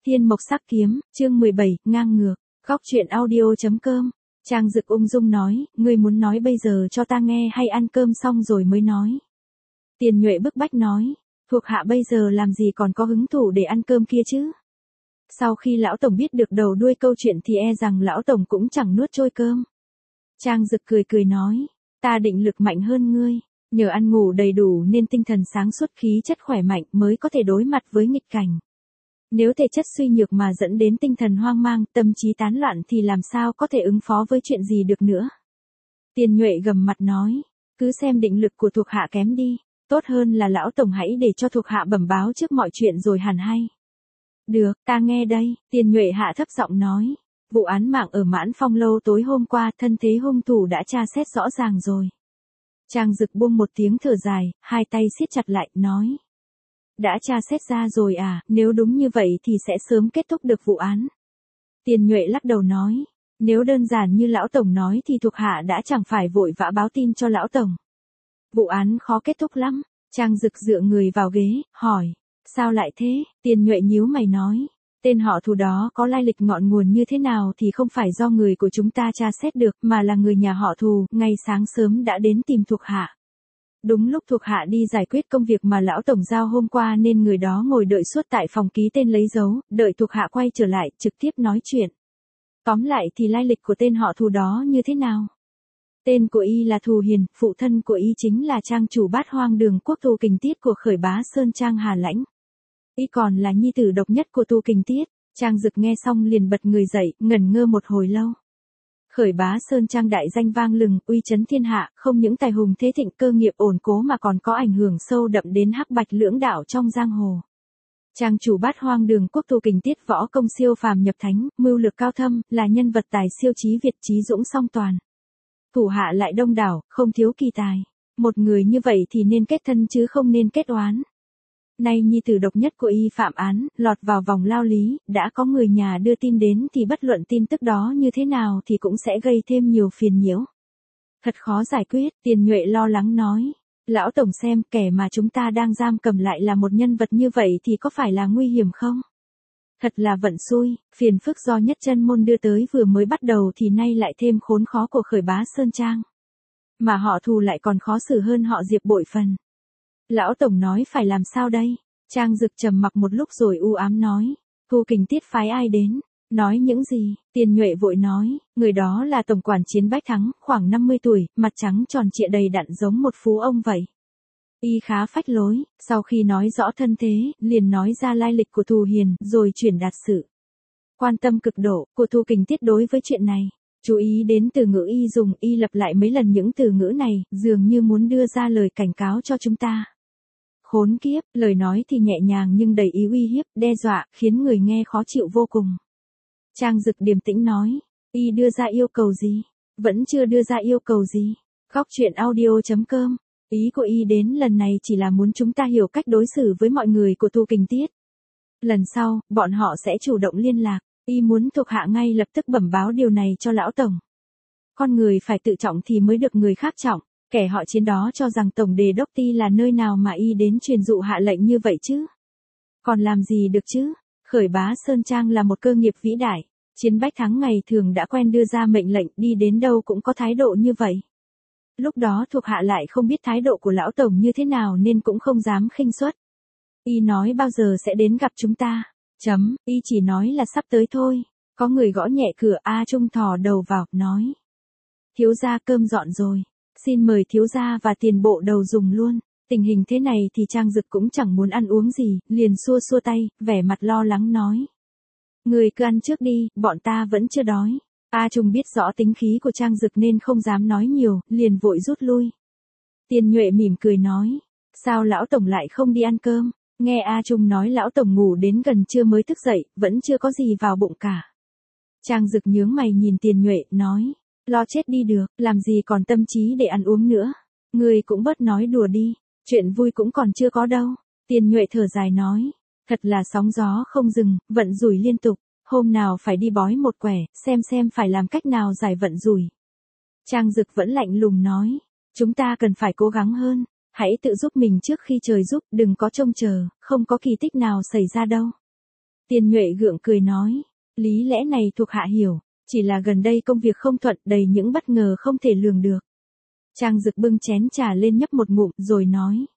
Thiên Mộc Sắc Kiếm, chương 17, ngang ngược, góc truyện audio.com. Trang Dực ung dung nói, ngươi muốn nói bây giờ cho ta nghe hay ăn cơm xong rồi mới nói. Tiền Nhuệ bức bách nói, thuộc hạ bây giờ làm gì còn có hứng thú để ăn cơm kia chứ. Sau khi lão tổng biết được đầu đuôi câu chuyện thì e rằng lão tổng cũng chẳng nuốt trôi cơm. Trang Dực cười cười nói, ta định lực mạnh hơn ngươi, nhờ ăn ngủ đầy đủ nên tinh thần sáng suốt, khí chất khỏe mạnh mới có thể đối mặt với nghịch cảnh. Nếu thể chất suy nhược mà dẫn đến tinh thần hoang mang, tâm trí tán loạn thì làm sao có thể ứng phó với chuyện gì được nữa. Tiền Nhuệ gầm mặt nói, cứ xem định lực của thuộc hạ kém đi, tốt hơn là lão tổng hãy để cho thuộc hạ bẩm báo trước mọi chuyện rồi hẳn hay. Được, ta nghe đây, Tiền Nhuệ hạ thấp giọng nói, vụ án mạng ở Mãn Phong lâu tối hôm qua, thân thế hung thủ đã tra xét rõ ràng rồi. Trang Dực buông một tiếng thở dài, hai tay siết chặt lại, nói. Đã tra xét ra rồi à, nếu đúng như vậy thì sẽ sớm kết thúc được vụ án. Tiền Nhuệ lắc đầu nói, nếu đơn giản như lão tổng nói thì thuộc hạ đã chẳng phải vội vã báo tin cho lão tổng. Vụ án khó kết thúc lắm. Trang Dực dựa người vào ghế, hỏi, sao lại thế? Tiền Nhuệ nhíu mày nói, tên họ Thù đó có lai lịch ngọn nguồn như thế nào thì không phải do người của chúng ta tra xét được, mà là người nhà họ Thù, ngày sáng sớm đã đến tìm thuộc hạ. Đúng lúc thuộc hạ đi giải quyết công việc mà lão tổng giao hôm qua nên người đó ngồi đợi suốt tại phòng ký tên lấy dấu, đợi thuộc hạ quay trở lại, trực tiếp nói chuyện. Tóm lại thì lai lịch của tên họ Thù đó như thế nào? Tên của y là Thù Hiền, phụ thân của y chính là trang chủ Bát Hoang Đường Quốc Thù Kình Tiết của Khởi Bá Sơn Trang Hà Lãnh. Y còn là nhi tử độc nhất của Thù Kình Tiết. Trang Dực nghe xong liền bật người dậy, ngẩn ngơ một hồi lâu. Khởi Bá Sơn Trang đại danh vang lừng, uy chấn thiên hạ, không những tài hùng thế thịnh, cơ nghiệp ổn cố mà còn có ảnh hưởng sâu đậm đến hắc bạch lưỡng đạo trong giang hồ. Trang chủ Bát Hoang Đường Quốc Thù Kình Tiết võ công siêu phàm nhập thánh, mưu lược cao thâm, là nhân vật tài siêu trí Việt, trí dũng song toàn. Thủ hạ lại đông đảo, không thiếu kỳ tài. Một người như vậy thì nên kết thân chứ không nên kết oán. Nay nhi tử độc nhất của y phạm án, lọt vào vòng lao lý, đã có người nhà đưa tin đến thì bất luận tin tức đó như thế nào thì cũng sẽ gây thêm nhiều phiền nhiễu. Thật khó giải quyết, Tiền Nhuệ lo lắng nói. Lão tổng xem, kẻ mà chúng ta đang giam cầm lại là một nhân vật như vậy thì có phải là nguy hiểm không? Thật là vận xui, phiền phức do Nhất Chân Môn đưa tới vừa mới bắt đầu thì nay lại thêm khốn khó của Khởi Bá Sơn Trang. Mà họ Thù lại còn khó xử hơn họ Diệp bội phần. Lão tổng nói phải làm sao đây? Trang Dực trầm mặc một lúc rồi u ám nói. Thù Kình Tiết phái ai đến? Nói những gì? Tiền Nhuệ vội nói, người đó là tổng quản Chiến Bách Thắng, khoảng 50 tuổi, mặt trắng tròn trịa đầy đặn giống một phú ông vậy. Y khá phách lối, sau khi nói rõ thân thế, liền nói ra lai lịch của Thù Hiền, rồi chuyển đạt sự quan tâm cực độ của Thù Kình Tiết đối với chuyện này. Chú ý đến từ ngữ y dùng, y lặp lại mấy lần những từ ngữ này, dường như muốn đưa ra lời cảnh cáo cho chúng ta. Khốn kiếp, lời nói thì nhẹ nhàng nhưng đầy ý uy hiếp, đe dọa, khiến người nghe khó chịu vô cùng. Trang Dực điềm tĩnh nói, y đưa ra yêu cầu gì? Vẫn chưa đưa ra yêu cầu gì. Góc truyện audio.com. Ý của y đến lần này chỉ là muốn chúng ta hiểu cách đối xử với mọi người của Thù Kình Tiết. Lần sau, bọn họ sẽ chủ động liên lạc. Y muốn thuộc hạ ngay lập tức bẩm báo điều này cho lão tổng. Con người phải tự trọng thì mới được người khác trọng. Kẻ họ Chiến đó cho rằng tổng đề đốc ty là nơi nào mà y đến truyền dụ hạ lệnh như vậy chứ? Còn làm gì được chứ? Khởi Bá Sơn Trang là một cơ nghiệp vĩ đại. Chiến Bách Thắng ngày thường đã quen đưa ra mệnh lệnh, đi đến đâu cũng có thái độ như vậy. Lúc đó thuộc hạ lại không biết thái độ của lão tổng như thế nào nên cũng không dám khinh suất. Y nói bao giờ sẽ đến gặp chúng ta. Y chỉ nói là sắp tới thôi. Có người gõ nhẹ cửa, A Trung thò đầu vào, nói. Thiếu gia cơm dọn rồi. Xin mời thiếu gia và tiền bộ đầu dùng luôn. Tình hình thế này thì Trang Dực cũng chẳng muốn ăn uống gì, liền xua xua tay, vẻ mặt lo lắng nói. Người cứ ăn trước đi, bọn ta vẫn chưa đói. A Trung biết rõ tính khí của Trang Dực nên không dám nói nhiều, liền vội rút lui. Tiền Nhuệ mỉm cười nói. Sao lão tổng lại không đi ăn cơm? Nghe A Trung nói lão tổng ngủ đến gần trưa mới thức dậy, vẫn chưa có gì vào bụng cả. Trang Dực nhướng mày nhìn Tiền Nhuệ, nói. Lo chết đi được, làm gì còn tâm trí để ăn uống nữa. Người cũng bớt nói đùa đi, chuyện vui cũng còn chưa có đâu. Tiền Nhuệ thở dài nói. Thật là sóng gió không dừng, vận rủi liên tục. Hôm nào phải đi bói một quẻ, xem phải làm cách nào giải vận rủi. Trang Dực vẫn lạnh lùng nói. Chúng ta cần phải cố gắng hơn. Hãy tự giúp mình trước khi trời giúp, đừng có trông chờ, không có kỳ tích nào xảy ra đâu. Tiền Nhuệ gượng cười nói, lý lẽ này thuộc hạ hiểu, chỉ là gần đây công việc không thuận, đầy những bất ngờ không thể lường được. Trang Dực bưng chén trà lên nhấp một ngụm rồi nói.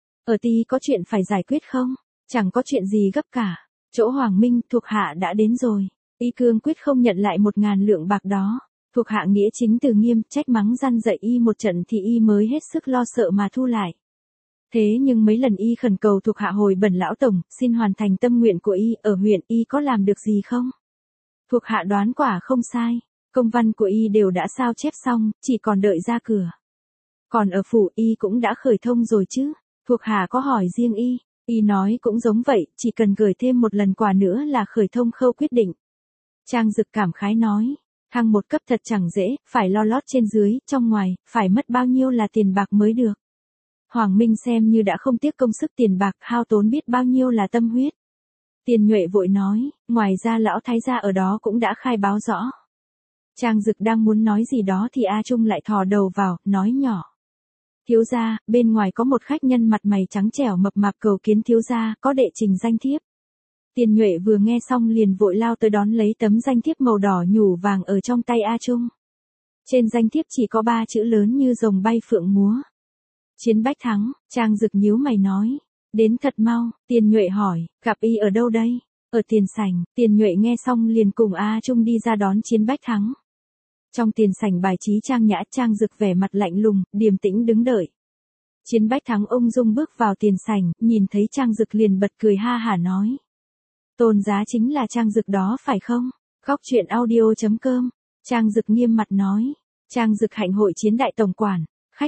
Ở ty có chuyện phải giải quyết không? Chẳng có chuyện gì gấp cả. Chỗ Hoàng Minh thuộc hạ đã đến rồi. Y cương quyết không nhận lại 1.000 lượng bạc đó. Thuộc hạ nghĩa chính từ nghiêm, trách mắng răn dạy y một trận thì y mới hết sức lo sợ mà thu lại. Thế nhưng mấy lần y khẩn cầu thuộc hạ hồi bẩm lão tổng, xin hoàn thành tâm nguyện của y, ở huyện y có làm được gì không? Thuộc hạ đoán quả không sai, công văn của y đều đã sao chép xong, chỉ còn đợi ra cửa. Còn ở phủ y cũng đã khởi thông rồi chứ, thuộc hạ có hỏi riêng y nói cũng giống vậy, chỉ cần gửi thêm một lần quà nữa là khởi thông khâu quyết định. Trang Dực cảm khái nói, thăng một cấp thật chẳng dễ, phải lo lót trên dưới, trong ngoài, phải mất bao nhiêu là tiền bạc mới được. Hoàng Minh xem như đã không tiếc công sức tiền bạc, hao tốn biết bao nhiêu là tâm huyết. Tiền Nhuệ vội nói, ngoài ra lão thái gia ở đó cũng đã khai báo rõ. Trang Dực đang muốn nói gì đó thì A Trung lại thò đầu vào, nói nhỏ. Thiếu gia, bên ngoài có một khách nhân mặt mày trắng trẻo mập mạp cầu kiến thiếu gia, có đệ trình danh thiếp. Tiền Nhuệ vừa nghe xong liền vội lao tới đón lấy tấm danh thiếp màu đỏ nhủ vàng ở trong tay A Trung. Trên danh thiếp chỉ có 3 chữ lớn như rồng bay phượng múa. Chiến bách thắng. Trang Dực nhíu mày nói. Đến thật mau. Tiền Nhuệ hỏi, gặp y ở đâu đây? Ở tiền sảnh. Tiền Nhuệ nghe xong liền cùng A Trung đi ra đón Chiến bách thắng. Trong tiền sảnh bài trí trang nhã, Trang Dực vẻ mặt lạnh lùng, điềm tĩnh đứng đợi. Chiến bách thắng ung dung bước vào tiền sảnh, nhìn thấy Trang Dực liền bật cười ha hả nói. Tôn giá chính là Trang Dực đó phải không? Góc truyện audio.com. Trang Dực nghiêm mặt nói. Trang Dực hạnh hội Chiến đại tổng quản.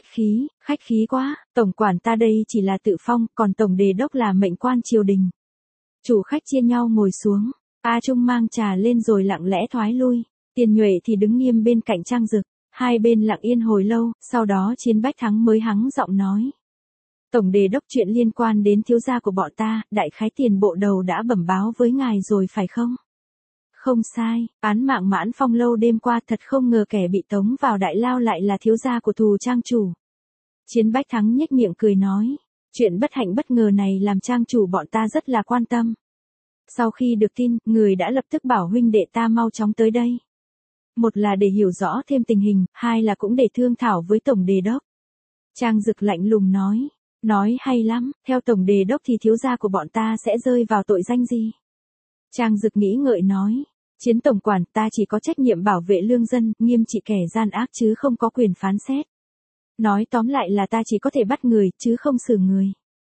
Khách khí quá, tổng quản ta đây chỉ là tự phong, còn tổng đề đốc là mệnh quan triều đình. Chủ khách chia nhau ngồi xuống, A Trung mang trà lên rồi lặng lẽ thoái lui, Tiền Nhuệ thì đứng nghiêm bên cạnh Trang Dực, hai bên lặng yên hồi lâu, sau đó Chiến bách thắng mới hắng giọng nói. Tổng đề đốc chuyện liên quan đến thiếu gia của bọn ta, đại khái tiền bộ đầu đã bẩm báo với ngài rồi phải không? Không sai, án mạng Mãn Phong lâu đêm qua thật không ngờ kẻ bị tống vào đại lao lại là thiếu gia của Thù Trang chủ. Chiến bách thắng nhếch miệng cười nói, chuyện bất hạnh bất ngờ này làm Trang chủ bọn ta rất là quan tâm. Sau khi được tin, người đã lập tức bảo huynh đệ ta mau chóng tới đây. Một là để hiểu rõ thêm tình hình, hai là cũng để thương thảo với tổng đề đốc. Trang Dực lạnh lùng nói hay lắm, theo tổng đề đốc thì thiếu gia của bọn ta sẽ rơi vào tội danh gì? Trang Dực nghĩ ngợi nói, Chiến tổng quản ta chỉ có trách nhiệm bảo vệ lương dân, nghiêm trị kẻ gian ác chứ không có quyền phán xét. Nói tóm lại là ta chỉ có thể bắt người, chứ không xử người.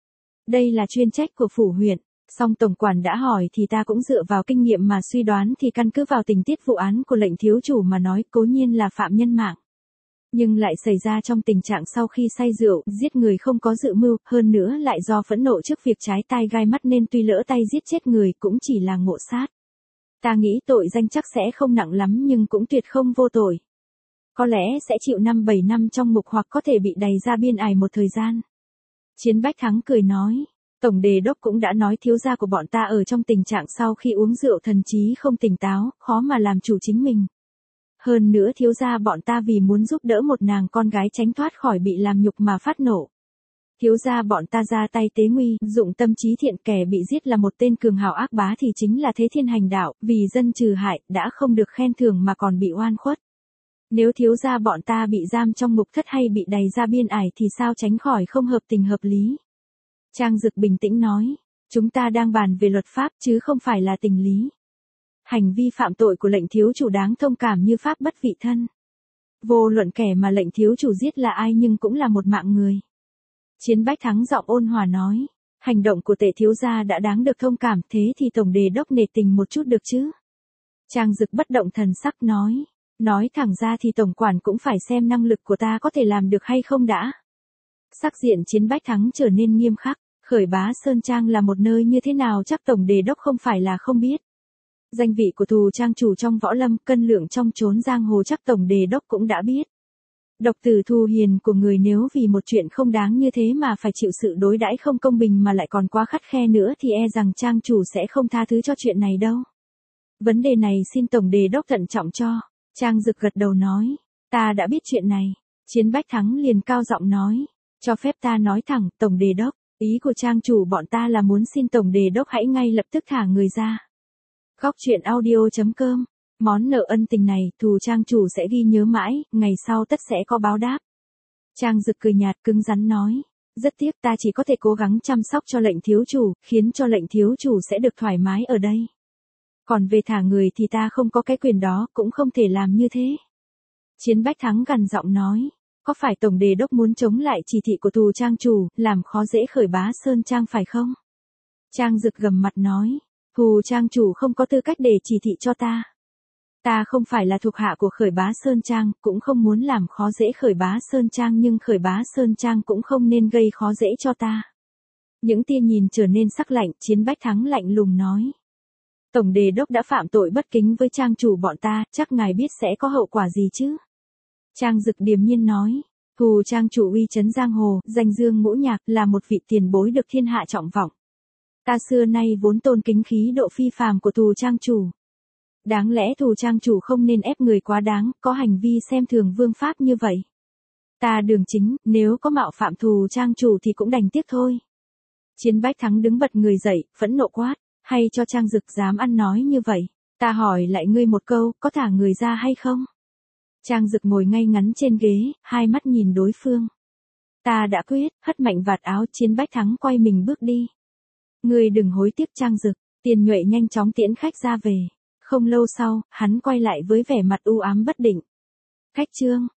Đây là chuyên trách của phủ huyện, song tổng quản đã hỏi thì ta cũng dựa vào kinh nghiệm mà suy đoán thì căn cứ vào tình tiết vụ án của lệnh thiếu chủ mà nói cố nhiên là phạm nhân mạng. Nhưng lại xảy ra trong tình trạng sau khi say rượu, giết người không có dự mưu, hơn nữa lại do phẫn nộ trước việc trái tai gai mắt nên tuy lỡ tay giết chết người cũng chỉ là ngộ sát. Ta nghĩ tội danh chắc sẽ không nặng lắm nhưng cũng tuyệt không vô tội. Có lẽ sẽ chịu 5-7 năm trong ngục hoặc có thể bị đày ra biên ải một thời gian. Chiến bách thắng cười nói, tổng đề đốc cũng đã nói thiếu gia của bọn ta ở trong tình trạng sau khi uống rượu thần trí không tỉnh táo, khó mà làm chủ chính mình. Hơn nữa thiếu gia bọn ta vì muốn giúp đỡ một nàng con gái tránh thoát khỏi bị làm nhục mà phát nộ. Thiếu gia bọn ta ra tay tế nguy, dụng tâm trí thiện, kẻ bị giết là một tên cường hào ác bá thì chính là thế thiên hành đạo, vì dân trừ hại, đã không được khen thưởng mà còn bị oan khuất. Nếu thiếu gia bọn ta bị giam trong ngục thất hay bị đày ra biên ải thì sao tránh khỏi không hợp tình hợp lý. Trang Dực bình tĩnh nói, chúng ta đang bàn về luật pháp chứ không phải là tình lý. Hành vi phạm tội của lệnh thiếu chủ đáng thông cảm như pháp bất vị thân. Vô luận kẻ mà lệnh thiếu chủ giết là ai nhưng cũng là một mạng người. Chiến bách thắng giọng ôn hòa nói, hành động của tệ thiếu gia đã đáng được thông cảm, thế thì tổng đề đốc nể tình một chút được chứ. Trang Dực bất động thần sắc nói thẳng ra thì tổng quản cũng phải xem năng lực của ta có thể làm được hay không đã. Sắc diện Chiến bách thắng trở nên nghiêm khắc, Khởi Bá Sơn Trang là một nơi như thế nào chắc tổng đề đốc không phải là không biết. Danh vị của Thù Trang chủ trong võ lâm, cân lượng trong chốn giang hồ chắc tổng đề đốc cũng đã biết. Độc tử Thù Hiền của người nếu vì một chuyện không đáng như thế mà phải chịu sự đối đãi không công bình mà lại còn quá khắt khe nữa thì e rằng Trang chủ sẽ không tha thứ cho chuyện này đâu. Vấn đề này xin tổng đề đốc thận trọng cho. Trang Dực gật đầu nói, ta đã biết chuyện này. Chiến bách thắng liền cao giọng nói, cho phép ta nói thẳng, tổng đề đốc, ý của Trang chủ bọn ta là muốn xin tổng đề đốc hãy ngay lập tức thả người ra. Góc truyện audio.com. Món nợ ân tình này, Thù trang chủ sẽ ghi nhớ mãi, ngày sau tất sẽ có báo đáp. Trang Dực cười nhạt cứng rắn nói. Rất tiếc ta chỉ có thể cố gắng chăm sóc cho lệnh thiếu chủ, khiến cho lệnh thiếu chủ sẽ được thoải mái ở đây. Còn về thả người thì ta không có cái quyền đó, cũng không thể làm như thế. Chiến Bách Thắng gằn giọng nói. Có phải Tổng Đề Đốc muốn chống lại chỉ thị của Thù trang chủ, làm khó dễ Khởi Bá Sơn Trang phải không? Trang Dực gầm mặt nói. Thù trang chủ không có tư cách để chỉ thị cho ta. Ta không phải là thuộc hạ của Khởi Bá Sơn Trang, cũng không muốn làm khó dễ Khởi Bá Sơn Trang, nhưng Khởi Bá Sơn Trang cũng không nên gây khó dễ cho ta. Những tia nhìn trở nên sắc lạnh, Chiến Bách Thắng lạnh lùng nói. Tổng Đề Đốc đã phạm tội bất kính với trang chủ bọn ta, chắc ngài biết sẽ có hậu quả gì chứ? Trang Dực điềm nhiên nói. Thù trang chủ uy chấn giang hồ, danh dương ngũ nhạc, là một vị tiền bối được thiên hạ trọng vọng. Ta xưa nay vốn tôn kính khí độ phi phàm của Thù trang chủ. Đáng lẽ Thù trang chủ không nên ép người quá đáng, có hành vi xem thường vương pháp như vậy. Ta Đường Chính, nếu có mạo phạm Thù trang chủ thì cũng đành tiếc thôi. Chiến Bách Thắng đứng bật người dậy, phẫn nộ quát. Hay cho Trang Dực dám ăn nói như vậy? Ta hỏi lại ngươi một câu, có thả người ra hay không? Trang Dực ngồi ngay ngắn trên ghế, hai mắt nhìn đối phương. Ta đã quyết, hất mạnh vạt áo. Chiến Bách Thắng quay mình bước đi. Ngươi đừng hối tiếc Trang Dực. Tiền Nhuệ nhanh chóng tiễn khách ra về. Không lâu sau, hắn quay lại với vẻ mặt u ám bất định. Khách Trương.